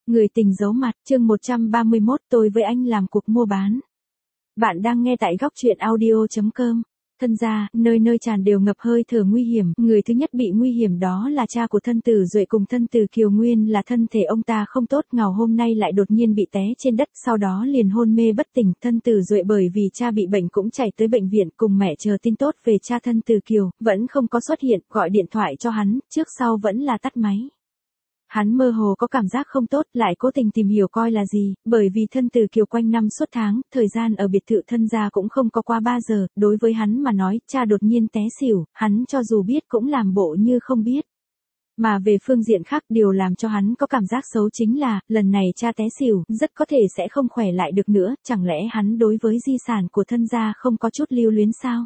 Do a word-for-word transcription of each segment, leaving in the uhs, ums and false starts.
Người tình giấu mặt, chương một trăm ba mươi mốt, tôi với anh làm cuộc mua bán. Bạn đang nghe tại góc truyện audio chấm com. Thân gia, nơi nơi tràn đều ngập hơi thở nguy hiểm, người thứ nhất bị nguy hiểm đó là cha của thân tử Duệ cùng thân tử Kiều Nguyên là thân thể ông ta không tốt, ngào hôm nay lại đột nhiên bị té trên đất, sau đó liền hôn mê bất tỉnh, thân tử Duệ bởi vì cha bị bệnh cũng chạy tới bệnh viện cùng mẹ chờ tin tốt về cha thân tử Kiều, vẫn không có xuất hiện, gọi điện thoại cho hắn, trước sau vẫn là tắt máy. Hắn mơ hồ có cảm giác không tốt, lại cố tình tìm hiểu coi là gì, bởi vì thân tử Kiều quanh năm suốt tháng, thời gian ở biệt thự thân gia cũng không có qua ba giờ, đối với hắn mà nói, cha đột nhiên té xỉu, hắn cho dù biết cũng làm bộ như không biết. Mà về phương diện khác, điều làm cho hắn có cảm giác xấu chính là, lần này cha té xỉu, rất có thể sẽ không khỏe lại được nữa, chẳng lẽ hắn đối với di sản của thân gia không có chút lưu luyến sao?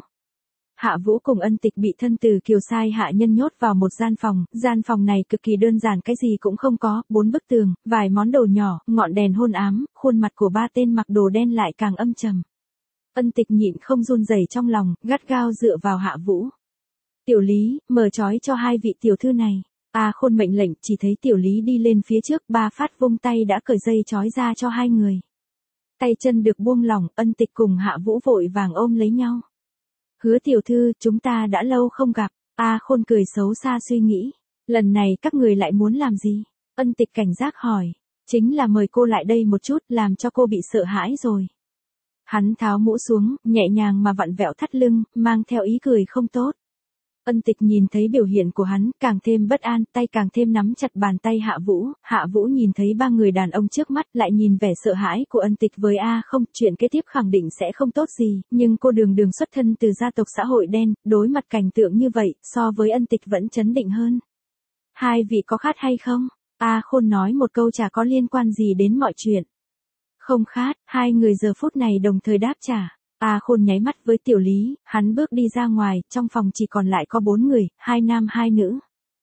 Hạ Vũ cùng Ân Tịch bị thân tử Kiều sai hạ nhân nhốt vào một gian phòng, gian phòng này cực kỳ đơn giản, cái gì cũng không có, bốn bức tường, vài món đồ nhỏ, ngọn đèn hôn ám, khuôn mặt của ba tên mặc đồ đen lại càng âm trầm. Ân Tịch nhịn không run rẩy trong lòng, gắt gao dựa vào Hạ Vũ. Tiểu Lý, mở trói cho hai vị tiểu thư này. A Khôn mệnh lệnh, chỉ thấy Tiểu Lý đi lên phía trước, ba phát vung tay đã cởi dây trói ra cho hai người. Tay chân được buông lỏng, Ân Tịch cùng Hạ Vũ vội vàng ôm lấy nhau. Hứa tiểu thư, chúng ta đã lâu không gặp. A Khôn cười xấu xa suy nghĩ. Lần này các người lại muốn làm gì? Ân Tịch cảnh giác hỏi. Chính là mời cô lại đây một chút, làm cho cô bị sợ hãi rồi. Hắn tháo mũ xuống, nhẹ nhàng mà vặn vẹo thắt lưng, mang theo ý cười không tốt. Ân Tịch nhìn thấy biểu hiện của hắn, càng thêm bất an, tay càng thêm nắm chặt bàn tay Hạ Vũ. Hạ Vũ nhìn thấy ba người đàn ông trước mắt, lại nhìn vẻ sợ hãi của Ân Tịch với A không, chuyện kế tiếp khẳng định sẽ không tốt gì, nhưng cô đường đường xuất thân từ gia tộc xã hội đen, đối mặt cảnh tượng như vậy, so với Ân Tịch vẫn chấn định hơn. Hai vị có khát hay không? A Khôn nói một câu chả có liên quan gì đến mọi chuyện. Không khát, hai người giờ phút này đồng thời đáp trả. A Khôn nháy mắt với Tiểu Lý, hắn bước đi ra ngoài, trong phòng chỉ còn lại có bốn người, hai nam hai nữ.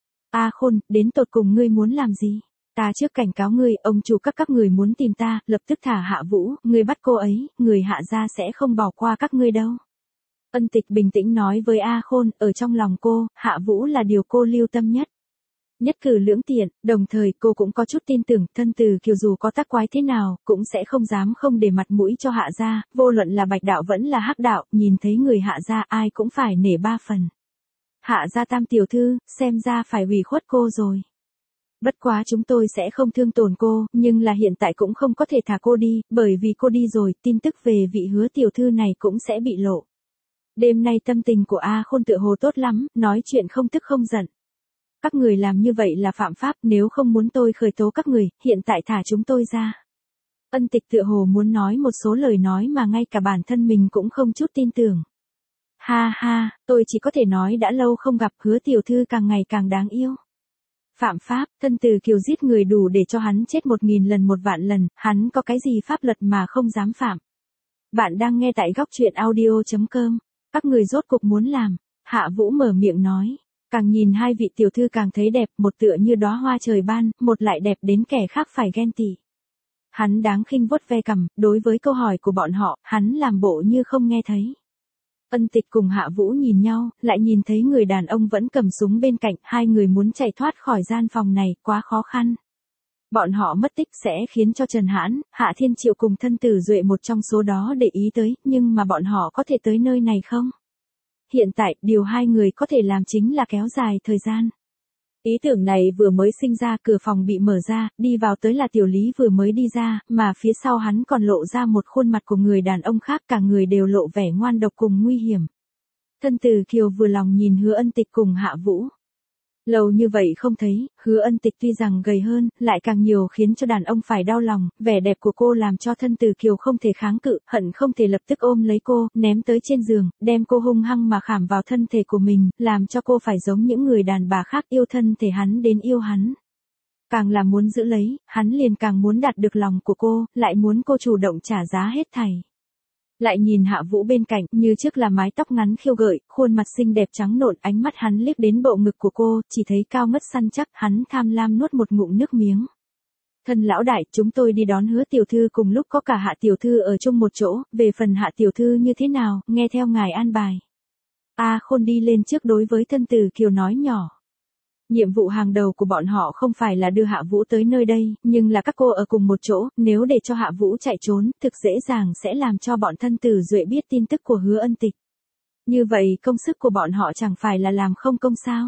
A Khôn, đến tột cùng ngươi muốn làm gì? Ta trước cảnh cáo ngươi, ông chủ các các người muốn tìm ta, lập tức thả Hạ Vũ, ngươi bắt cô ấy, người Hạ gia sẽ không bỏ qua các ngươi đâu. Ân Tịch bình tĩnh nói với A Khôn, ở trong lòng cô, Hạ Vũ là điều cô lưu tâm nhất. Nhất cử lưỡng tiện, đồng thời cô cũng có chút tin tưởng, thân tử Kiều dù có tác quái thế nào, cũng sẽ không dám không để mặt mũi cho Hạ gia, vô luận là bạch đạo vẫn là hắc đạo, nhìn thấy người Hạ gia ai cũng phải nể ba phần. Hạ gia tam tiểu thư, xem ra phải ủy khuất cô rồi. Bất quá chúng tôi sẽ không thương tổn cô, nhưng là hiện tại cũng không có thể thả cô đi, bởi vì cô đi rồi, tin tức về vị Hứa tiểu thư này cũng sẽ bị lộ. Đêm nay tâm tình của A Khôn tựa hồ tốt lắm, nói chuyện không tức không giận. Các người làm như vậy là phạm pháp, nếu không muốn tôi khởi tố các người, hiện tại thả chúng tôi ra. Ân Tịch tựa hồ muốn nói một số lời nói mà ngay cả bản thân mình cũng không chút tin tưởng. Ha ha, tôi chỉ có thể nói đã lâu không gặp, Hứa tiểu thư càng ngày càng đáng yêu. Phạm pháp, thân tử Kiều giết người đủ để cho hắn chết một nghìn lần một vạn lần, hắn có cái gì pháp luật mà không dám phạm. Bạn đang nghe tại góc truyện audio chấm com. Các người rốt cục muốn làm. Hạ Vũ mở miệng nói. Càng nhìn hai vị tiểu thư càng thấy đẹp, một tựa như đóa hoa trời ban, một lại đẹp đến kẻ khác phải ghen tị. Hắn đáng khinh vuốt ve cằm, đối với câu hỏi của bọn họ, hắn làm bộ như không nghe thấy. Ân Tịch cùng Hạ Vũ nhìn nhau, lại nhìn thấy người đàn ông vẫn cầm súng bên cạnh, hai người muốn chạy thoát khỏi gian phòng này, quá khó khăn. Bọn họ mất tích sẽ khiến cho Trần Hãn, Hạ Thiên Triệu cùng thân tử Duệ một trong số đó để ý tới, nhưng mà bọn họ có thể tới nơi này không? Hiện tại, điều hai người có thể làm chính là kéo dài thời gian. Ý tưởng này vừa mới sinh ra, cửa phòng bị mở ra, đi vào tới là Tiểu Lý vừa mới đi ra, mà phía sau hắn còn lộ ra một khuôn mặt của người đàn ông khác, cả người đều lộ vẻ ngoan độc cùng nguy hiểm. Thân tử Kiều vừa lòng nhìn Hứa Ân Tịch cùng Hạ Vũ. Lâu như vậy không thấy, Hứa Ân Tịch tuy rằng gầy hơn, lại càng nhiều khiến cho đàn ông phải đau lòng, vẻ đẹp của cô làm cho thân tử Kiều không thể kháng cự, hận không thể lập tức ôm lấy cô, ném tới trên giường, đem cô hung hăng mà khảm vào thân thể của mình, làm cho cô phải giống những người đàn bà khác yêu thân thể hắn đến yêu hắn. Càng là muốn giữ lấy, hắn liền càng muốn đạt được lòng của cô, lại muốn cô chủ động trả giá hết thảy. Lại nhìn Hạ Vũ bên cạnh, như trước là mái tóc ngắn khiêu gợi, khuôn mặt xinh đẹp trắng nộn, ánh mắt hắn liếc đến bộ ngực của cô, chỉ thấy cao ngất săn chắc, hắn tham lam nuốt một ngụm nước miếng. Thân lão đại, chúng tôi đi đón Hứa tiểu thư cùng lúc có cả Hạ tiểu thư ở chung một chỗ, về phần Hạ tiểu thư như thế nào, nghe theo ngài an bài. A Khôn đi lên trước đối với thân tử Kiều nói nhỏ. Nhiệm vụ hàng đầu của bọn họ không phải là đưa Hạ Vũ tới nơi đây, nhưng là các cô ở cùng một chỗ, nếu để cho Hạ Vũ chạy trốn, thực dễ dàng sẽ làm cho bọn thân tử Duệ biết tin tức của Hứa Ân Tịch. Như vậy công sức của bọn họ chẳng phải là làm không công sao.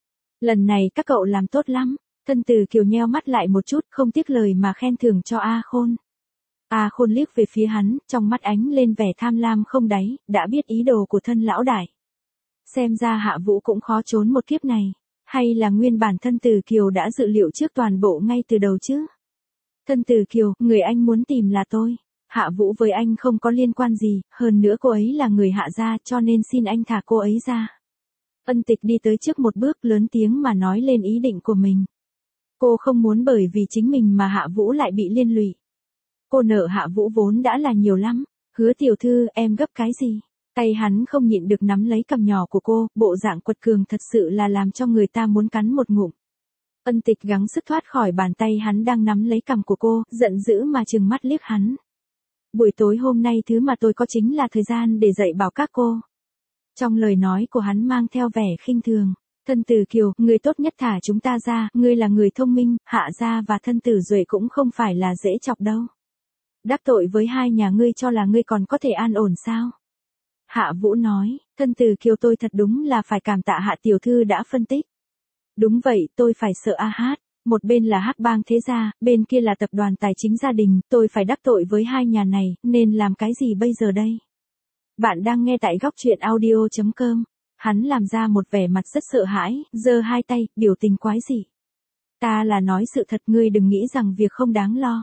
Lần này các cậu làm tốt lắm, thân tử Kiều nheo mắt lại một chút, không tiếc lời mà khen thưởng cho A Khôn. A Khôn liếc về phía hắn, trong mắt ánh lên vẻ tham lam không đáy, đã biết ý đồ của thân lão đại. Xem ra Hạ Vũ cũng khó trốn một kiếp này, hay là nguyên bản thân tử Kiều đã dự liệu trước toàn bộ ngay từ đầu chứ? Thân tử Kiều, người anh muốn tìm là tôi. Hạ Vũ với anh không có liên quan gì, hơn nữa cô ấy là người Hạ gia cho nên xin anh thả cô ấy ra. Ân Tịch đi tới trước một bước lớn tiếng mà nói lên ý định của mình. Cô không muốn bởi vì chính mình mà Hạ Vũ lại bị liên lụy. Cô nợ Hạ Vũ vốn đã là nhiều lắm. Hứa tiểu thư, em gấp cái gì? Tay hắn không nhịn được nắm lấy cằm nhỏ của cô, bộ dạng quật cường thật sự là làm cho người ta muốn cắn một ngụm. Ân Tịch gắng sức thoát khỏi bàn tay hắn đang nắm lấy cằm của cô, giận dữ mà trừng mắt liếc hắn. Buổi tối hôm nay thứ mà tôi có chính là thời gian để dạy bảo các cô. Trong lời nói của hắn mang theo vẻ khinh thường. Thân tử Kiều, người tốt nhất thả chúng ta ra, ngươi là người thông minh, Hạ gia và thân tử Duệ cũng không phải là dễ chọc đâu. Đắc tội với hai nhà ngươi cho là ngươi còn có thể an ổn sao? Hạ Vũ nói, thân tử Kiều tôi thật đúng là phải cảm tạ Hạ tiểu thư đã phân tích. Đúng vậy, tôi phải sợ A Hát, một bên là Hắc Bang thế gia, bên kia là tập đoàn tài chính gia đình, tôi phải đắc tội với hai nhà này, nên làm cái gì bây giờ đây? Bạn đang nghe tại góc truyện audio chấm com. Hắn làm ra một vẻ mặt rất sợ hãi, giơ hai tay, biểu tình quái dị. Ta là nói sự thật, ngươi đừng nghĩ rằng việc không đáng lo.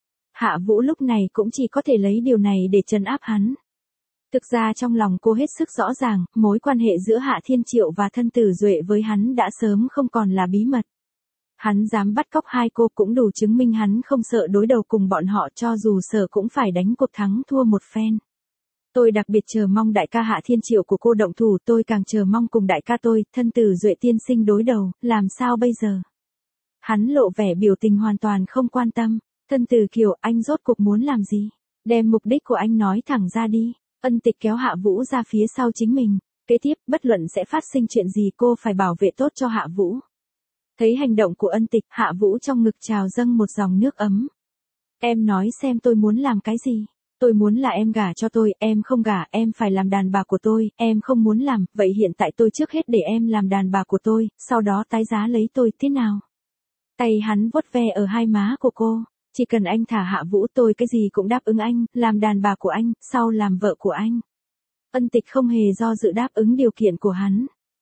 Hạ Vũ lúc này cũng chỉ có thể lấy điều này để trấn áp hắn. Thực ra trong lòng cô hết sức rõ ràng, mối quan hệ giữa Hạ Thiên Triệu và thân tử Duệ với hắn đã sớm không còn là bí mật. Hắn dám bắt cóc hai cô cũng đủ chứng minh hắn không sợ đối đầu cùng bọn họ, cho dù sợ cũng phải đánh cuộc thắng thua một phen. Tôi đặc biệt chờ mong đại ca Hạ Thiên Triệu của cô động thủ, tôi càng chờ mong cùng đại ca tôi, thân tử Duệ tiên sinh đối đầu, làm sao bây giờ? Hắn lộ vẻ biểu tình hoàn toàn không quan tâm. Thân tử Kiều, anh rốt cuộc muốn làm gì? Đem mục đích của anh nói thẳng ra đi. Ân Tịch kéo Hạ Vũ ra phía sau chính mình. Kế tiếp, bất luận sẽ phát sinh chuyện gì cô phải bảo vệ tốt cho Hạ Vũ. Thấy hành động của Ân Tịch, Hạ Vũ trong ngực trào dâng một dòng nước ấm. Em nói xem tôi muốn làm cái gì? Tôi muốn là em gả cho tôi, em không gả, em phải làm đàn bà của tôi, em không muốn làm, vậy hiện tại tôi trước hết để em làm đàn bà của tôi, sau đó tái giá lấy tôi, thế nào? Tay hắn vuốt ve ở hai má của cô, chỉ cần anh thả Hạ Vũ tôi cái gì cũng đáp ứng anh, làm đàn bà của anh, sau làm vợ của anh. Ân Tịch không hề do dự đáp ứng điều kiện của hắn.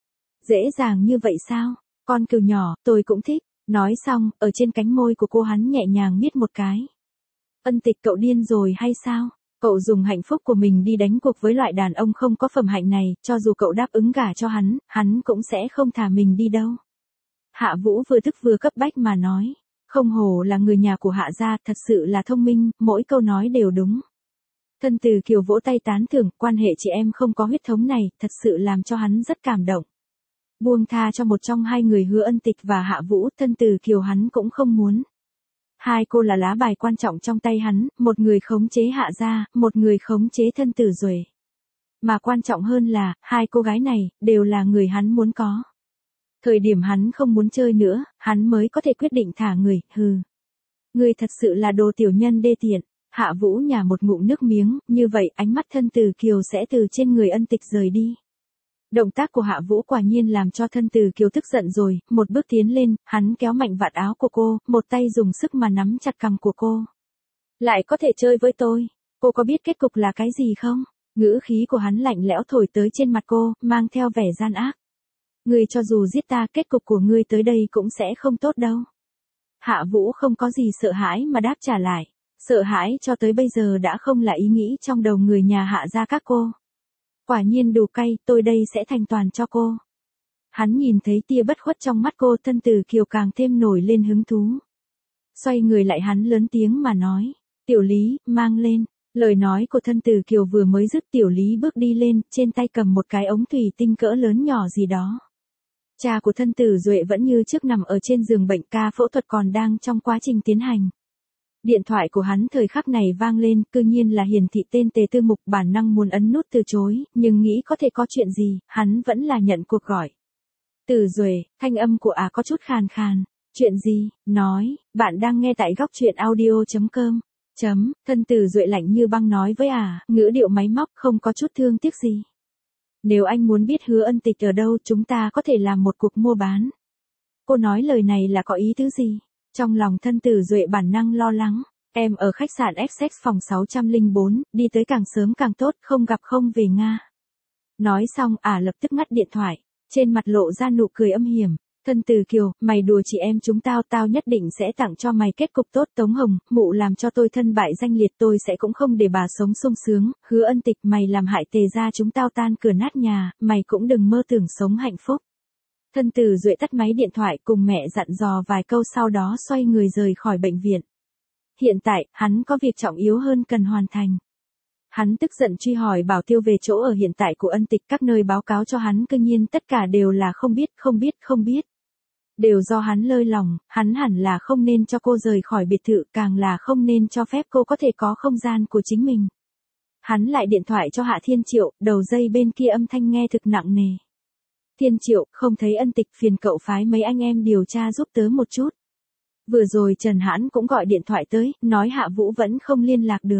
Dễ dàng như vậy sao? Con cừu nhỏ, tôi cũng thích. Nói xong, ở trên cánh môi của cô hắn nhẹ nhàng miết một cái. Ân Tịch, cậu điên rồi hay sao? Cậu dùng hạnh phúc của mình đi đánh cuộc với loại đàn ông không có phẩm hạnh này, cho dù cậu đáp ứng gả cho hắn, hắn cũng sẽ không thả mình đi đâu. Hạ Vũ vừa tức vừa cấp bách mà nói. Không hổ là người nhà của Hạ gia, thật sự là thông minh, mỗi câu nói đều đúng. Thân tử Kiều vỗ tay tán thưởng, quan hệ chị em không có huyết thống này, thật sự làm cho hắn rất cảm động. Buông tha cho một trong hai người Hứa Ân Tịch và Hạ Vũ, thân tử Kiều hắn cũng không muốn. Hai cô là lá bài quan trọng trong tay hắn, một người khống chế Hạ gia, một người khống chế thân tử Duệ. Mà quan trọng hơn là, hai cô gái này, đều là người hắn muốn có. Thời điểm hắn không muốn chơi nữa, hắn mới có thể quyết định thả người, hừ. Người thật sự là đồ tiểu nhân đê tiện. Hạ Vũ nhả một ngụm nước miếng, như vậy ánh mắt thân tử Kiều sẽ từ trên người Ân Tịch rời đi. Động tác của Hạ Vũ quả nhiên làm cho thân tử Kiều tức giận rồi, một bước tiến lên, hắn kéo mạnh vạt áo của cô, một tay dùng sức mà nắm chặt cằm của cô. Lại có thể chơi với tôi, cô có biết kết cục là cái gì không? Ngữ khí của hắn lạnh lẽo thổi tới trên mặt cô, mang theo vẻ gian ác. Ngươi cho dù giết ta, kết cục của ngươi tới đây cũng sẽ không tốt đâu. Hạ Vũ không có gì sợ hãi mà đáp trả lại. Sợ hãi cho tới bây giờ đã không là ý nghĩ trong đầu người nhà Hạ gia các cô. Quả nhiên đủ cay, tôi đây sẽ thành toàn cho cô. Hắn nhìn thấy tia bất khuất trong mắt cô, thân tử Kiều càng thêm nổi lên hứng thú. Xoay người lại hắn lớn tiếng mà nói. Tiểu Lý, mang lên. Lời nói của thân tử Kiều vừa mới dứt, Tiểu Lý bước đi lên, trên tay cầm một cái ống thủy tinh cỡ lớn nhỏ gì đó. Cha của thân tử Duệ vẫn như trước nằm ở trên giường bệnh, ca phẫu thuật còn đang trong quá trình tiến hành. Điện thoại của hắn thời khắc này vang lên, cư nhiên là hiển thị tên Tề Tư Mục, bản năng muốn ấn nút từ chối, nhưng nghĩ có thể có chuyện gì, hắn vẫn là nhận cuộc gọi. Từ Duệ, thanh âm của ả có chút khàn khàn. Chuyện gì? Nói, bạn đang nghe tại góc truyện audio.com. Chấm, thân Từ Duệ lạnh như băng nói với ả, ngữ điệu máy móc không có chút thương tiếc gì. Nếu anh muốn biết Hứa Ân Tịch ở đâu chúng ta có thể làm một cuộc mua bán. Cô nói lời này là có ý tứ gì? Trong lòng thân Từ Duệ bản năng lo lắng. Em ở khách sạn Essex phòng sáu không bốn, đi tới càng sớm càng tốt, không gặp không về Nga. Nói xong ả lập tức ngắt điện thoại, trên mặt lộ ra nụ cười âm hiểm. Thân Từ Kiều, mày đùa chị em chúng tao, tao nhất định sẽ tặng cho mày kết cục tốt. Tống Hồng, mụ làm cho tôi thân bại danh liệt, tôi sẽ cũng không để bà sống sung sướng. Hứa Ân Tịch, mày làm hại Tề gia chúng tao tan cửa nát nhà, mày cũng đừng mơ tưởng sống hạnh phúc. Thân Từ Duệ tắt máy điện thoại cùng mẹ dặn dò vài câu sau đó xoay người rời khỏi bệnh viện. Hiện tại, hắn có việc trọng yếu hơn cần hoàn thành. Hắn tức giận truy hỏi Bảo Tiêu về chỗ ở hiện tại của Ân Tịch, các nơi báo cáo cho hắn cư nhiên tất cả đều là không biết, không biết, không biết. Đều do hắn lơi lòng, hắn hẳn là không nên cho cô rời khỏi biệt thự, càng là không nên cho phép cô có thể có không gian của chính mình. Hắn lại điện thoại cho Hạ Thiên Triệu, đầu dây bên kia âm thanh nghe thực nặng nề. Thiên Triệu, không thấy Ân Tịch, phiền cậu phái mấy anh em điều tra giúp tớ một chút. Vừa rồi Trần Hãn cũng gọi điện thoại tới, nói Hạ Vũ vẫn không liên lạc được.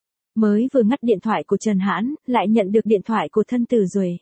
Mới vừa ngắt điện thoại của Trần Hãn, lại nhận được điện thoại của thân Từ Duệ.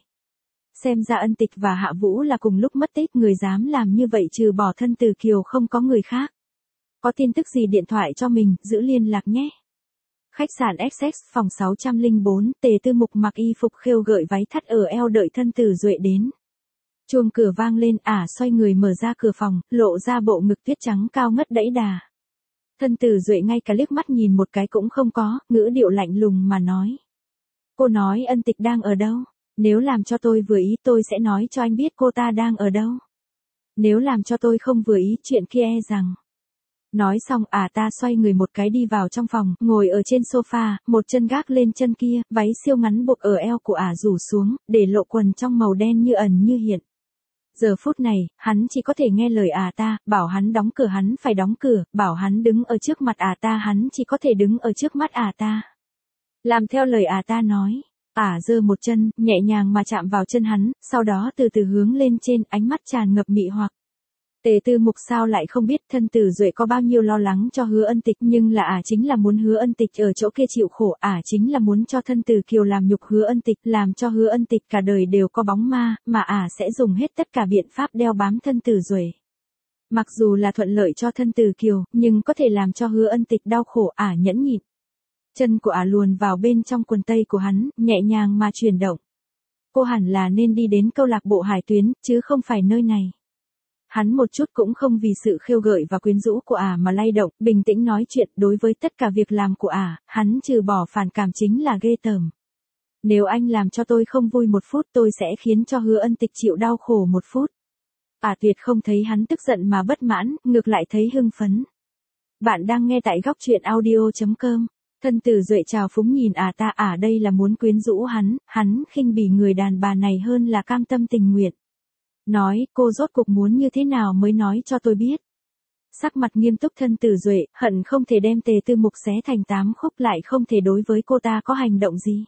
Xem ra Ân Tịch và Hạ Vũ là cùng lúc mất tích, người dám làm như vậy trừ bỏ thân Từ Kiều không có người khác. Có tin tức gì điện thoại cho mình, giữ liên lạc nhé. Khách sạn Essex phòng sáu không bốn, Tề Tư Mục mặc y phục khêu gợi váy thắt ở eo đợi thân Từ Duệ đến. Chuông cửa vang lên, ả xoay người mở ra cửa phòng, lộ ra bộ ngực tuyết trắng cao ngất đẫy đà. Thân Từ Duệ ngay cả liếc mắt nhìn một cái cũng không có, ngữ điệu lạnh lùng mà nói. Cô nói Ân Tịch đang ở đâu? Nếu làm cho tôi vừa ý tôi sẽ nói cho anh biết cô ta đang ở đâu. Nếu làm cho tôi không vừa ý chuyện kia e rằng. Nói xong ả à ta xoay người một cái đi vào trong phòng, ngồi ở trên sofa, một chân gác lên chân kia, váy siêu ngắn buộc ở eo của ả à rủ xuống, để lộ quần trong màu đen như ẩn như hiện. Giờ phút này, hắn chỉ có thể nghe lời ả à ta, bảo hắn đóng cửa hắn phải đóng cửa, bảo hắn đứng ở trước mặt ả à ta hắn chỉ có thể đứng ở trước mắt ả à ta. Làm theo lời ả à ta nói. Ả giơ một chân, nhẹ nhàng mà chạm vào chân hắn, sau đó từ từ hướng lên trên, ánh mắt tràn ngập mị hoặc. Tề Tư Mục sao lại không biết thân Từ Duệ có bao nhiêu lo lắng cho Hứa Ân Tịch, nhưng là ả chính là muốn Hứa Ân Tịch ở chỗ kia chịu khổ, ả chính là muốn cho thân Từ Kiều làm nhục Hứa Ân Tịch, làm cho Hứa Ân Tịch cả đời đều có bóng ma, mà ả sẽ dùng hết tất cả biện pháp đeo bám thân Từ Duệ. Mặc dù là thuận lợi cho thân Từ Kiều, nhưng có thể làm cho Hứa Ân Tịch đau khổ, ả nhẫn nhịn. Chân của ả luồn vào bên trong quần tây của hắn, nhẹ nhàng mà chuyển động. Cô hẳn là nên đi đến câu lạc bộ Hải Tuyến, chứ không phải nơi này. Hắn một chút cũng không vì sự khiêu gợi và quyến rũ của ả mà lay động, bình tĩnh nói chuyện. Đối với tất cả việc làm của ả, hắn trừ bỏ phản cảm chính là ghê tởm. Nếu anh làm cho tôi không vui một phút tôi sẽ khiến cho Hứa Ân Tịch chịu đau khổ một phút. Ả tuyệt không thấy hắn tức giận mà bất mãn, ngược lại thấy hưng phấn. Bạn đang nghe tại góc truyện audio.com. Thân Từ Duệ trào phúng nhìn ả à ta, ả à đây là muốn quyến rũ hắn, hắn khinh bỉ người đàn bà này hơn là cam tâm tình nguyện. Nói, cô rốt cuộc muốn như thế nào mới nói cho tôi biết. Sắc mặt nghiêm túc thân Từ Duệ, hận không thể đem Tề Tư Mục xé thành tám khúc, lại không thể đối với cô ta có hành động gì.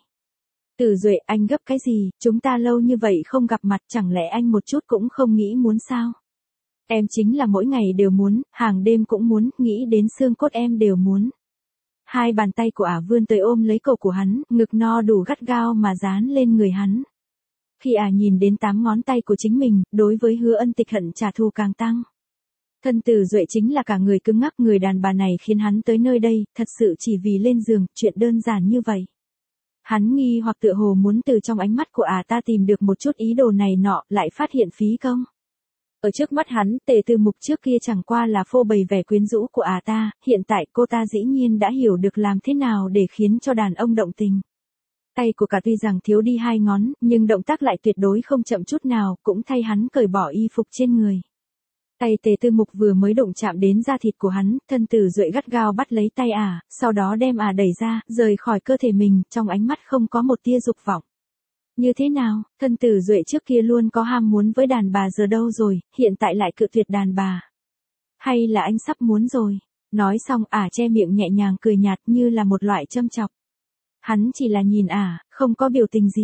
Từ Duệ, anh gấp cái gì, chúng ta lâu như vậy không gặp mặt, chẳng lẽ anh một chút cũng không nghĩ muốn sao? Em chính là mỗi ngày đều muốn, hàng đêm cũng muốn, nghĩ đến xương cốt em đều muốn. Hai bàn tay của ả vươn tới ôm lấy cổ của hắn, ngực no đủ gắt gao mà dán lên người hắn. Khi ả nhìn đến tám ngón tay của chính mình, đối với Hứa Ân Tịch hận trả thù càng tăng. Thân Từ Duệ chính là cả người cứng ngắc, người đàn bà này khiến hắn tới nơi đây, thật sự chỉ vì lên giường, chuyện đơn giản như vậy. Hắn nghi hoặc tựa hồ muốn từ trong ánh mắt của ả ta tìm được một chút ý đồ này nọ, lại phát hiện phí công. Ở trước mắt hắn, Tề Tư Mục trước kia chẳng qua là phô bày vẻ quyến rũ của ả ta, hiện tại cô ta dĩ nhiên đã hiểu được làm thế nào để khiến cho đàn ông động tình. Tay của cả tuy rằng thiếu đi hai ngón, nhưng động tác lại tuyệt đối không chậm chút nào, cũng thay hắn cởi bỏ y phục trên người. Tay Tề Tư Mục vừa mới đụng chạm đến da thịt của hắn, thân Từ Duệ gắt gao bắt lấy tay ả, sau đó đem ả đẩy ra, rời khỏi cơ thể mình, trong ánh mắt không có một tia dục vọng. Như thế nào, thân Từ Duệ trước kia luôn có ham muốn với đàn bà giờ đâu rồi, hiện tại lại cự tuyệt đàn bà. Hay là anh sắp muốn rồi? Nói xong ả che miệng nhẹ nhàng cười nhạt như là một loại châm chọc. Hắn chỉ là nhìn ả, không có biểu tình gì.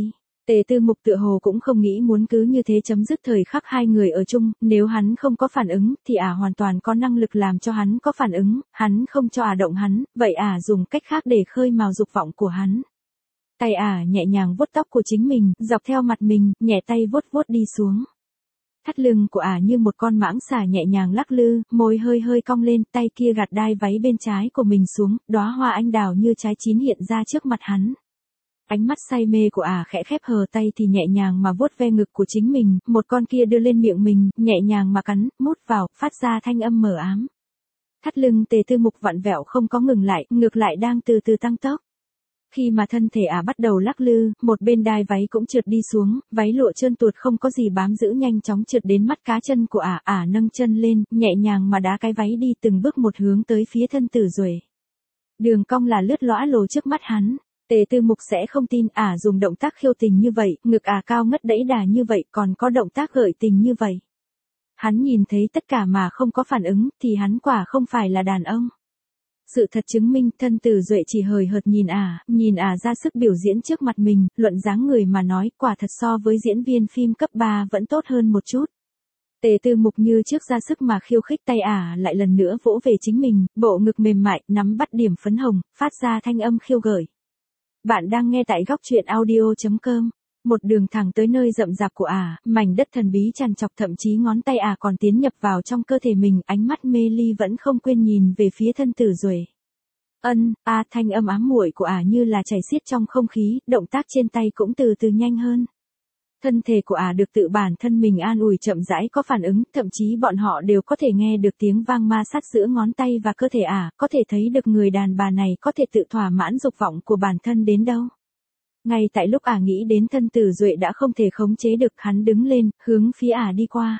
Tề Tư Mục tựa hồ cũng không nghĩ muốn cứ như thế chấm dứt thời khắc hai người ở chung, nếu hắn không có phản ứng, thì ả hoàn toàn có năng lực làm cho hắn có phản ứng, hắn không cho ả động hắn, vậy ả dùng cách khác để khơi mào dục vọng của hắn. Tay ả nhẹ nhàng vuốt tóc của chính mình, dọc theo mặt mình, nhẹ tay vuốt vuốt đi xuống. Thắt lưng của ả như một con mãng xà nhẹ nhàng lắc lư, môi hơi hơi cong lên, tay kia gạt đai váy bên trái của mình xuống, đóa hoa anh đào như trái chín hiện ra trước mặt hắn. Ánh mắt say mê của ả khẽ khép hờ tay thì nhẹ nhàng mà vuốt ve ngực của chính mình, một con kia đưa lên miệng mình, nhẹ nhàng mà cắn, mút vào, phát ra thanh âm mờ ám. Thắt lưng Tề Tư Mục vặn vẹo không có ngừng lại, ngược lại đang từ từ tăng tốc. Khi mà thân thể ả bắt đầu lắc lư, một bên đai váy cũng trượt đi xuống, váy lụa trơn tuột không có gì bám giữ nhanh chóng trượt đến mắt cá chân của ả, ả nâng chân lên, nhẹ nhàng mà đá cái váy đi từng bước một hướng tới phía thân Tử Duệ. Đường cong là lướt lõa lồ trước mắt hắn. Tề Tư Mục sẽ không tin ả dùng động tác khiêu tình như vậy, ngực ả cao ngất đẫy đà như vậy, còn có động tác gợi tình như vậy. Hắn nhìn thấy tất cả mà không có phản ứng, thì hắn quả không phải là đàn ông. Sự thật chứng minh thân Tử Duệ chỉ hời hợt nhìn ả, nhìn ả ra sức biểu diễn trước mặt mình, luận dáng người mà nói quả thật so với diễn viên phim cấp ba vẫn tốt hơn một chút. Tề Tư Mục như trước ra sức mà khiêu khích, tay ả lại lần nữa vỗ về chính mình, bộ ngực mềm mại, nắm bắt điểm phấn hồng, phát ra thanh âm khiêu gợi. Bạn đang nghe tại góc truyện audio chấm com. Một đường thẳng tới nơi rậm rạp của ả, mảnh đất thần bí tràn trọc, thậm chí ngón tay ả còn tiến nhập vào trong cơ thể mình, ánh mắt mê ly vẫn không quên nhìn về phía thân Tử Duệ. Ân, a thanh âm ám muội của ả như là chảy xiết trong không khí, động tác trên tay cũng từ từ nhanh hơn. Thân thể của ả được tự bản thân mình an ủi chậm rãi có phản ứng, thậm chí bọn họ đều có thể nghe được tiếng vang ma sát giữa ngón tay và cơ thể ả, có thể thấy được người đàn bà này có thể tự thỏa mãn dục vọng của bản thân đến đâu. Ngay tại lúc ả nghĩ đến thân Tử Duệ đã không thể khống chế được, hắn đứng lên, hướng phía ả đi qua.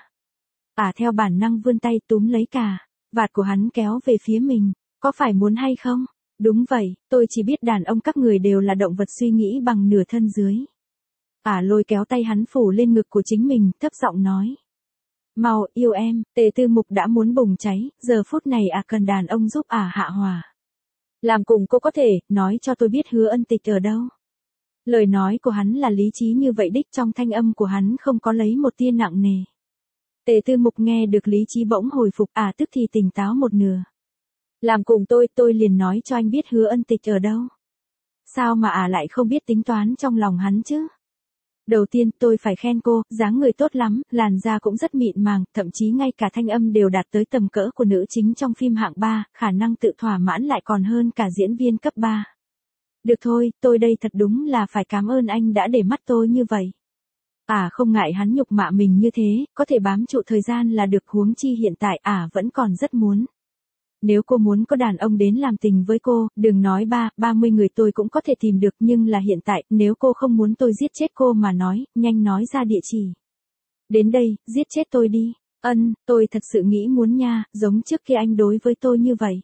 Ả theo bản năng vươn tay túm lấy cà vạt của hắn kéo về phía mình, có phải muốn hay không? Đúng vậy, tôi chỉ biết đàn ông các người đều là động vật suy nghĩ bằng nửa thân dưới. Ả lôi kéo tay hắn phủ lên ngực của chính mình, thấp giọng nói. Mau, yêu em, Tề Tư Mục đã muốn bùng cháy, giờ phút này ả cần đàn ông giúp ả hạ hòa. Làm cùng cô có thể, nói cho tôi biết Hứa Ân Tịch ở đâu. Lời nói của hắn là lý trí như vậy đích, trong thanh âm của hắn không có lấy một tia nặng nề. Tề Tư Mục nghe được lý trí bỗng hồi phục, ả tức thì tỉnh táo một nửa. Làm cùng tôi, tôi liền nói cho anh biết Hứa Ân Tịch ở đâu. Sao mà ả lại không biết tính toán trong lòng hắn chứ? Đầu tiên tôi phải khen cô, dáng người tốt lắm, làn da cũng rất mịn màng, thậm chí ngay cả thanh âm đều đạt tới tầm cỡ của nữ chính trong phim hạng ba, khả năng tự thỏa mãn lại còn hơn cả diễn viên cấp ba. Được thôi, tôi đây thật đúng là phải cảm ơn anh đã để mắt tôi như vậy. Ả không ngại hắn nhục mạ mình như thế, có thể bám trụ thời gian là được, huống chi hiện tại ả vẫn còn rất muốn. Nếu cô muốn có đàn ông đến làm tình với cô, đừng nói ba, ba mươi người tôi cũng có thể tìm được, nhưng là hiện tại, nếu cô không muốn tôi giết chết cô mà nói, nhanh nói ra địa chỉ. Đến đây, giết chết tôi đi. Ân, tôi thật sự nghĩ muốn nha, giống trước khi anh đối với tôi như vậy.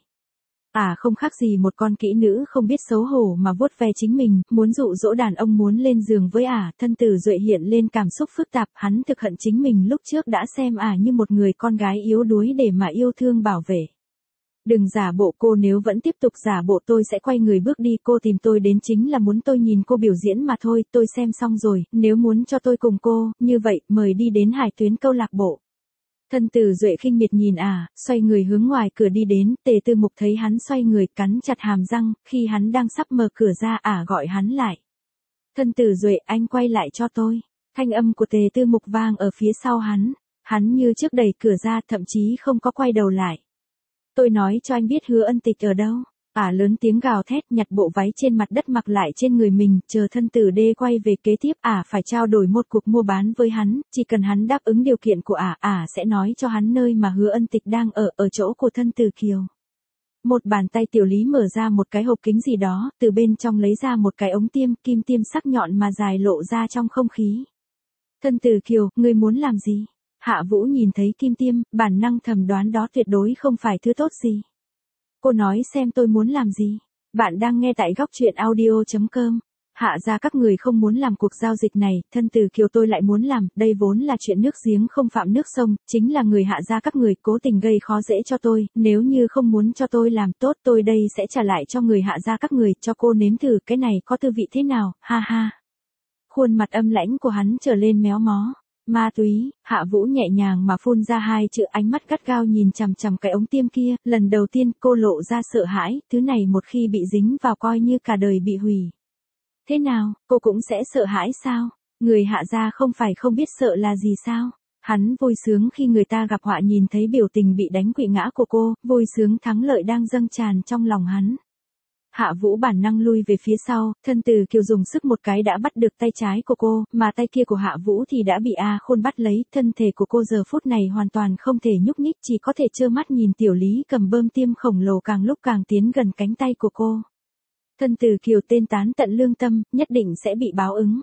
Ả không khác gì một con kỹ nữ không biết xấu hổ mà vuốt ve chính mình, muốn dụ dỗ đàn ông muốn lên giường với ả. Thân Tử Duệ hiện lên cảm xúc phức tạp, hắn thực hận chính mình lúc trước đã xem ả như một người con gái yếu đuối để mà yêu thương bảo vệ. Đừng giả bộ, cô nếu vẫn tiếp tục giả bộ tôi sẽ quay người bước đi, cô tìm tôi đến chính là muốn tôi nhìn cô biểu diễn mà thôi, tôi xem xong rồi, nếu muốn cho tôi cùng cô, như vậy, mời đi đến Hải Tuyến câu lạc bộ. Thân Tử Duệ khinh miệt nhìn ả, xoay người hướng ngoài cửa đi đến, Tề Tư Mục thấy hắn xoay người, cắn chặt hàm răng, khi hắn đang sắp mở cửa ra, ả gọi hắn lại. Thân Tử Duệ, anh quay lại cho tôi. Thanh âm của Tề Tư Mục vang ở phía sau hắn, hắn như trước đẩy cửa ra, thậm chí không có quay đầu lại. Tôi nói cho anh biết Hứa Ân Tịch ở đâu. Ả lớn tiếng gào thét, nhặt bộ váy trên mặt đất mặc lại trên người mình, chờ thân Tử Đê quay về kế tiếp. Ả phải trao đổi một cuộc mua bán với hắn, chỉ cần hắn đáp ứng điều kiện của ả, ả sẽ nói cho hắn nơi mà Hứa Ân Tịch đang ở, ở chỗ của thân Tử Kiều. Một bàn tay tiểu lý mở ra một cái hộp kính gì đó, từ bên trong lấy ra một cái ống tiêm, kim tiêm sắc nhọn mà dài lộ ra trong không khí. Thân Tử Kiều, ngươi muốn làm gì? Hạ Vũ nhìn thấy kim tiêm, bản năng thầm đoán đó tuyệt đối không phải thứ tốt gì. Cô nói xem tôi muốn làm gì. Bạn đang nghe tại góc truyện audio chấm com. Hạ ra các người không muốn làm cuộc giao dịch này, thân Tử Kiều tôi lại muốn làm, đây vốn là chuyện nước giếng không phạm nước sông, chính là người hạ ra các người cố tình gây khó dễ cho tôi, nếu như không muốn cho tôi làm tốt tôi đây sẽ trả lại cho người hạ ra các người, cho cô nếm thử cái này có tư vị thế nào, ha ha. Khuôn mặt âm lãnh của hắn trở lên méo mó. Ma túy, Hạ Vũ nhẹ nhàng mà phun ra hai chữ, ánh mắt gắt gao nhìn chằm chằm cái ống tiêm kia, lần đầu tiên cô lộ ra sợ hãi, thứ này một khi bị dính vào coi như cả đời bị hủy. Thế nào, cô cũng sẽ sợ hãi sao? Người Hạ gia không phải không biết sợ là gì sao? Hắn vui sướng khi người ta gặp họa, nhìn thấy biểu tình bị đánh quỵ ngã của cô, vui sướng thắng lợi đang dâng tràn trong lòng hắn. Hạ Vũ bản năng lui về phía sau, thân Từ Kiều dùng sức một cái đã bắt được tay trái của cô, mà tay kia của Hạ Vũ thì đã bị A Khôn bắt lấy, thân thể của cô giờ phút này hoàn toàn không thể nhúc nhích, chỉ có thể trơ mắt nhìn Tiểu Lý cầm bơm tiêm khổng lồ càng lúc càng tiến gần cánh tay của cô. Thân Từ Kiều tên tán tận lương tâm, nhất định sẽ bị báo ứng.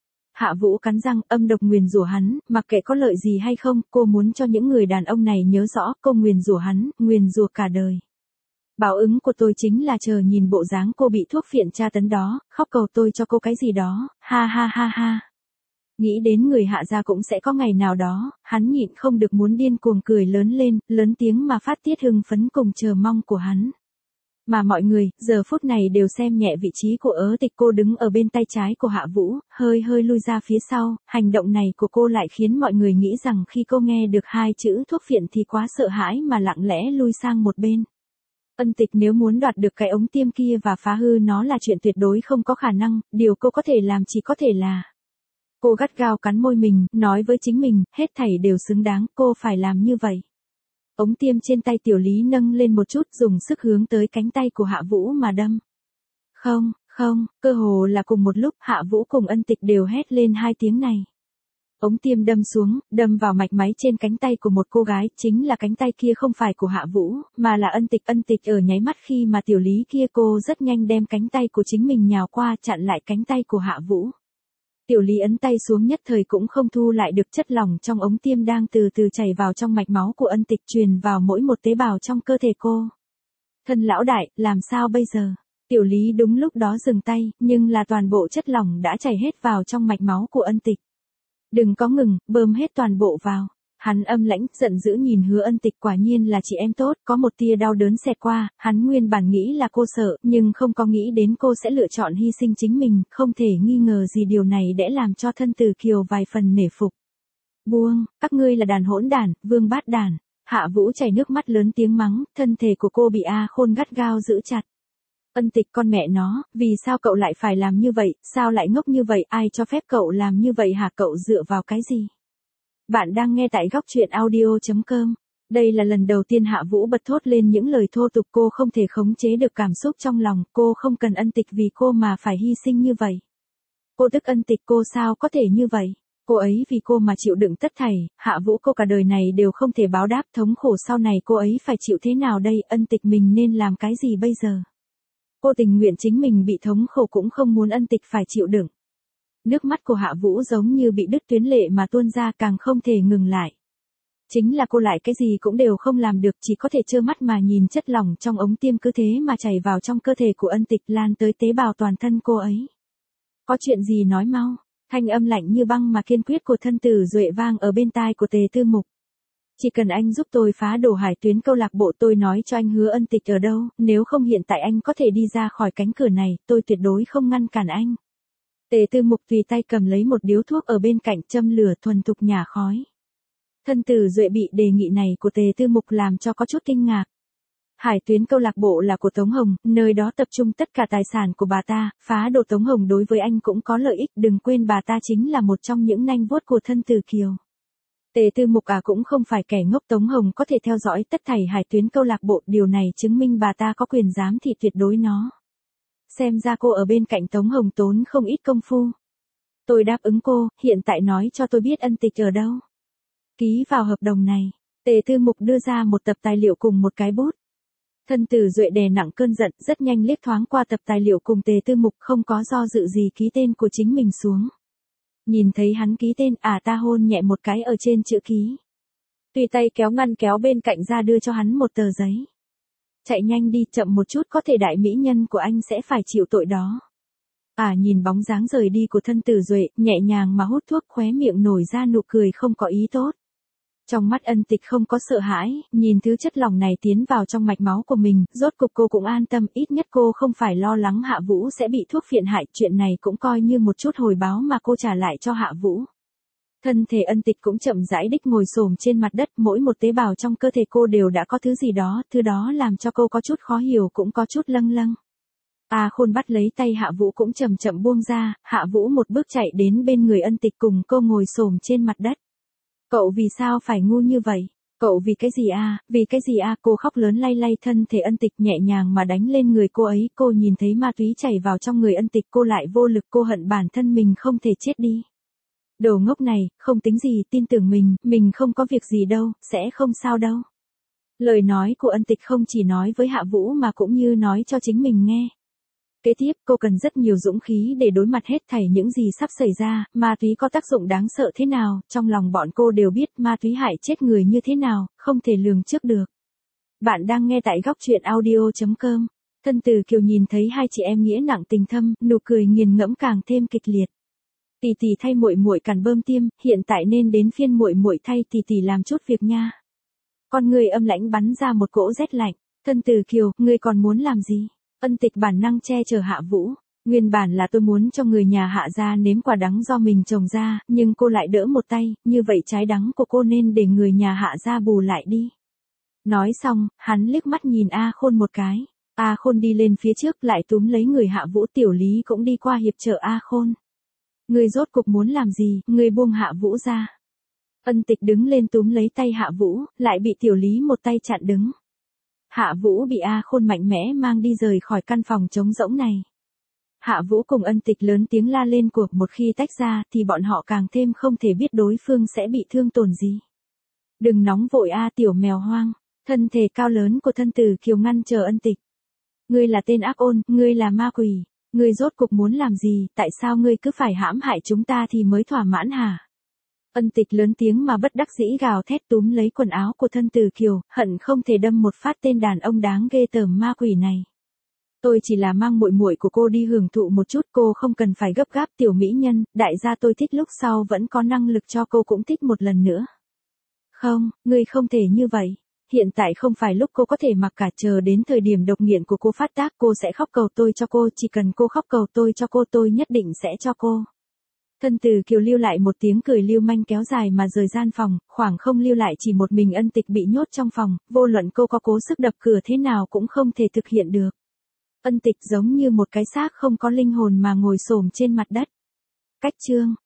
Hạ Vũ cắn răng, âm độc nguyền rủa hắn, mặc kệ có lợi gì hay không, cô muốn cho những người đàn ông này nhớ rõ, cô nguyền rủa hắn, nguyền rủa cả đời. Báo ứng của tôi chính là chờ nhìn bộ dáng cô bị thuốc phiện tra tấn đó, khóc cầu tôi cho cô cái gì đó, ha ha ha ha. Nghĩ đến người Hạ gia cũng sẽ có ngày nào đó, hắn nhịn không được muốn điên cuồng cười lớn lên, lớn tiếng mà phát tiết hưng phấn cùng chờ mong của hắn. Mà mọi người, giờ phút này đều xem nhẹ vị trí của Ớ Tịch, cô đứng ở bên tay trái của Hạ Vũ, hơi hơi lui ra phía sau, hành động này của cô lại khiến mọi người nghĩ rằng khi cô nghe được hai chữ thuốc phiện thì quá sợ hãi mà lặng lẽ lui sang một bên. Ân Tịch nếu muốn đoạt được cái ống tiêm kia và phá hư nó là chuyện tuyệt đối không có khả năng, điều cô có thể làm chỉ có thể là... Cô gắt gao cắn môi mình, nói với chính mình, hết thảy đều xứng đáng, cô phải làm như vậy. Ống tiêm trên tay Tiểu Lý nâng lên một chút, dùng sức hướng tới cánh tay của Hạ Vũ mà đâm. Không, không, cơ hồ là cùng một lúc, Hạ Vũ cùng Ân Tịch đều hét lên hai tiếng này. Ống tiêm đâm xuống, đâm vào mạch máy trên cánh tay của một cô gái, chính là cánh tay kia không phải của Hạ Vũ, mà là Ân Tịch. Ân Tịch ở nháy mắt khi mà Tiểu Lý kia, cô rất nhanh đem cánh tay của chính mình nhào qua, chặn lại cánh tay của Hạ Vũ. Tiểu Lý ấn tay xuống, nhất thời cũng không thu lại được chất lỏng trong ống tiêm đang từ từ chảy vào trong mạch máu của Ân Tịch, truyền vào mỗi một tế bào trong cơ thể cô. Thân lão đại, làm sao bây giờ? Tiểu Lý đúng lúc đó dừng tay, nhưng là toàn bộ chất lỏng đã chảy hết vào trong mạch máu của Ân Tịch. Đừng có ngừng, bơm hết toàn bộ vào. Hắn âm lãnh, giận dữ nhìn Hứa Ân Tịch, quả nhiên là chị em tốt, có một tia đau đớn xẹt qua, hắn nguyên bản nghĩ là cô sợ, nhưng không có nghĩ đến cô sẽ lựa chọn hy sinh chính mình, không thể nghi ngờ gì điều này đã làm cho thân Từ Kiều vài phần nể phục. Buông, các ngươi là đàn hỗn đản, vương bát đản. Hạ Vũ chảy nước mắt lớn tiếng mắng, thân thể của cô bị A Khôn gắt gao giữ chặt. Ân Tịch, con mẹ nó, vì sao cậu lại phải làm như vậy, sao lại ngốc như vậy, ai cho phép cậu làm như vậy hả, cậu dựa vào cái gì? Bạn đang nghe tại góc truyện audio chấm com. Đây là lần đầu tiên Hạ Vũ bật thốt lên những lời thô tục, cô không thể khống chế được cảm xúc trong lòng, cô không cần Ân Tịch vì cô mà phải hy sinh như vậy. Cô tức Ân Tịch, cô sao có thể như vậy? Cô ấy vì cô mà chịu đựng tất thảy, Hạ Vũ cô cả đời này đều không thể báo đáp, thống khổ sau này cô ấy phải chịu thế nào đây, Ân Tịch mình nên làm cái gì bây giờ? Cô tình nguyện chính mình bị thống khổ cũng không muốn Ân Tịch phải chịu đựng. Nước mắt của Hạ Vũ giống như bị đứt tuyến lệ mà tuôn ra, càng không thể ngừng lại. Chính là cô lại cái gì cũng đều không làm được, chỉ có thể trơ mắt mà nhìn chất lỏng trong ống tiêm cứ thế mà chảy vào trong cơ thể của Ân Tịch, lan tới tế bào toàn thân cô ấy. Có chuyện gì nói mau, thanh âm lạnh như băng mà kiên quyết của thân Tử Duệ vang ở bên tai của Tề Tư Mục. Chỉ cần anh giúp tôi phá đổ Hải Tuyến câu lạc bộ, tôi nói cho anh Hứa Ân Tịch ở đâu, nếu không hiện tại anh có thể đi ra khỏi cánh cửa này, tôi tuyệt đối không ngăn cản anh. Tề Tư Mục tùy tay cầm lấy một điếu thuốc ở bên cạnh, châm lửa thuần thục nhả khói. Thân Tử Duệ bị đề nghị này của Tề Tư Mục làm cho có chút kinh ngạc. Hải Tuyến câu lạc bộ là của Tống Hồng, nơi đó tập trung tất cả tài sản của bà ta, phá đổ Tống Hồng đối với anh cũng có lợi ích, đừng quên bà ta chính là một trong những nanh vuốt của thân Tử Kiều. Tề Tư Mục à cũng không phải kẻ ngốc, Tống Hồng có thể theo dõi tất thảy Hải Tuyến câu lạc bộ, điều này chứng minh bà ta có quyền giám thị tuyệt đối nó. Xem ra cô ở bên cạnh Tống Hồng tốn không ít công phu. Tôi đáp ứng cô, hiện tại nói cho tôi biết Ân Tịch ở đâu. Ký vào hợp đồng này, Tề Tư Mục đưa ra một tập tài liệu cùng một cái bút. Thân Tử Duệ đè nặng cơn giận, rất nhanh liếc thoáng qua tập tài liệu cùng Tề Tư Mục, không có do dự gì ký tên của chính mình xuống. Nhìn thấy hắn ký tên, à ta hôn nhẹ một cái ở trên chữ ký. Tùy tay kéo ngăn kéo bên cạnh ra đưa cho hắn một tờ giấy. Chạy nhanh đi, chậm một chút có thể đại mỹ nhân của anh sẽ phải chịu tội đó. À nhìn bóng dáng rời đi của thân Tử Duệ, nhẹ nhàng mà hút thuốc, khóe miệng nổi ra nụ cười không có ý tốt. Trong mắt Ân Tịch không có sợ hãi, nhìn thứ chất lỏng này tiến vào trong mạch máu của mình, rốt cục cô cũng an tâm, ít nhất cô không phải lo lắng Hạ Vũ sẽ bị thuốc phiện hại, chuyện này cũng coi như một chút hồi báo mà cô trả lại cho Hạ Vũ. Thân thể Ân Tịch cũng chậm rãi đích ngồi xổm trên mặt đất, mỗi một tế bào trong cơ thể cô đều đã có thứ gì đó, thứ đó làm cho cô có chút khó hiểu cũng có chút lâng lâng. A Khôn bắt lấy tay Hạ Vũ cũng chậm chậm buông ra, Hạ Vũ một bước chạy đến bên người Ân Tịch cùng cô ngồi xổm trên mặt đất. Cậu vì sao phải ngu như vậy? Cậu vì cái gì a? Vì cái gì a? Cô khóc lớn lay lay thân thể Ân Tịch nhẹ nhàng mà đánh lên người cô ấy, cô nhìn thấy ma túy chảy vào trong người Ân Tịch, cô lại vô lực, cô hận bản thân mình không thể chết đi. Đồ ngốc này, không tính gì, tin tưởng mình, mình không có việc gì đâu, sẽ không sao đâu. Lời nói của Ân Tịch không chỉ nói với Hạ Vũ mà cũng như nói cho chính mình nghe. Kế tiếp, cô cần rất nhiều dũng khí để đối mặt hết thảy những gì sắp xảy ra, ma túy có tác dụng đáng sợ thế nào, trong lòng bọn cô đều biết ma túy hại chết người như thế nào, không thể lường trước được. Bạn đang nghe tại góc truyện audio chấm com. Thân Từ Kiều nhìn thấy hai chị em nghĩa nặng tình thâm, nụ cười nghiền ngẫm càng thêm kịch liệt. Tỷ tỷ thay muội muội càn bơm tiêm, hiện tại nên đến phiên muội muội thay tỷ tỷ làm chút việc nha. Con người âm lãnh bắn ra một cỗ rét lạnh. Thân Từ Kiều, ngươi còn muốn làm gì? Ân Tịch bản năng che chở Hạ Vũ. Nguyên bản là tôi muốn cho người nhà Hạ gia nếm quả đắng do mình trồng ra, nhưng cô lại đỡ một tay, như vậy trái đắng của cô nên để người nhà Hạ gia bù lại đi. Nói xong, hắn liếc mắt nhìn A Khôn một cái. A Khôn đi lên phía trước lại túm lấy người Hạ Vũ, Tiểu Lý cũng đi qua hiệp trợ A Khôn. Ngươi rốt cục muốn làm gì, ngươi buông Hạ Vũ ra. Ân Tịch đứng lên túm lấy tay Hạ Vũ, lại bị Tiểu Lý một tay chặn đứng. Hạ Vũ bị A Khôn mạnh mẽ mang đi rời khỏi căn phòng trống rỗng này. Hạ Vũ cùng Ân Tịch lớn tiếng la lên cuộc, một khi tách ra thì bọn họ càng thêm không thể biết đối phương sẽ bị thương tổn gì. Đừng nóng vội a tiểu mèo hoang, thân thể cao lớn của Thân Từ Kiều ngăn chờ Ân Tịch. Ngươi là tên ác ôn, ngươi là ma quỷ, ngươi rốt cục muốn làm gì, tại sao ngươi cứ phải hãm hại chúng ta thì mới thỏa mãn hả? Ân Tịch lớn tiếng mà bất đắc dĩ gào thét túm lấy quần áo của Thân Từ Kiều, hận không thể đâm một phát tên đàn ông đáng ghê tởm ma quỷ này. Tôi chỉ là mang muội muội của cô đi hưởng thụ một chút, cô không cần phải gấp gáp, tiểu mỹ nhân, đại gia tôi thích lúc sau vẫn có năng lực cho cô cũng thích một lần nữa. Không, ngươi không thể như vậy. Hiện tại không phải lúc cô có thể mặc cả, chờ đến thời điểm độc nghiện của cô phát tác cô sẽ khóc cầu tôi cho cô, chỉ cần cô khóc cầu tôi cho cô tôi nhất định sẽ cho cô. Thân Từ Kiều lưu lại một tiếng cười lưu manh kéo dài mà rời gian phòng, khoảng không lưu lại chỉ một mình Ân Tịch bị nhốt trong phòng, vô luận cô có cố sức đập cửa thế nào cũng không thể thực hiện được. Ân Tịch giống như một cái xác không có linh hồn mà ngồi xổm trên mặt đất. Cách chương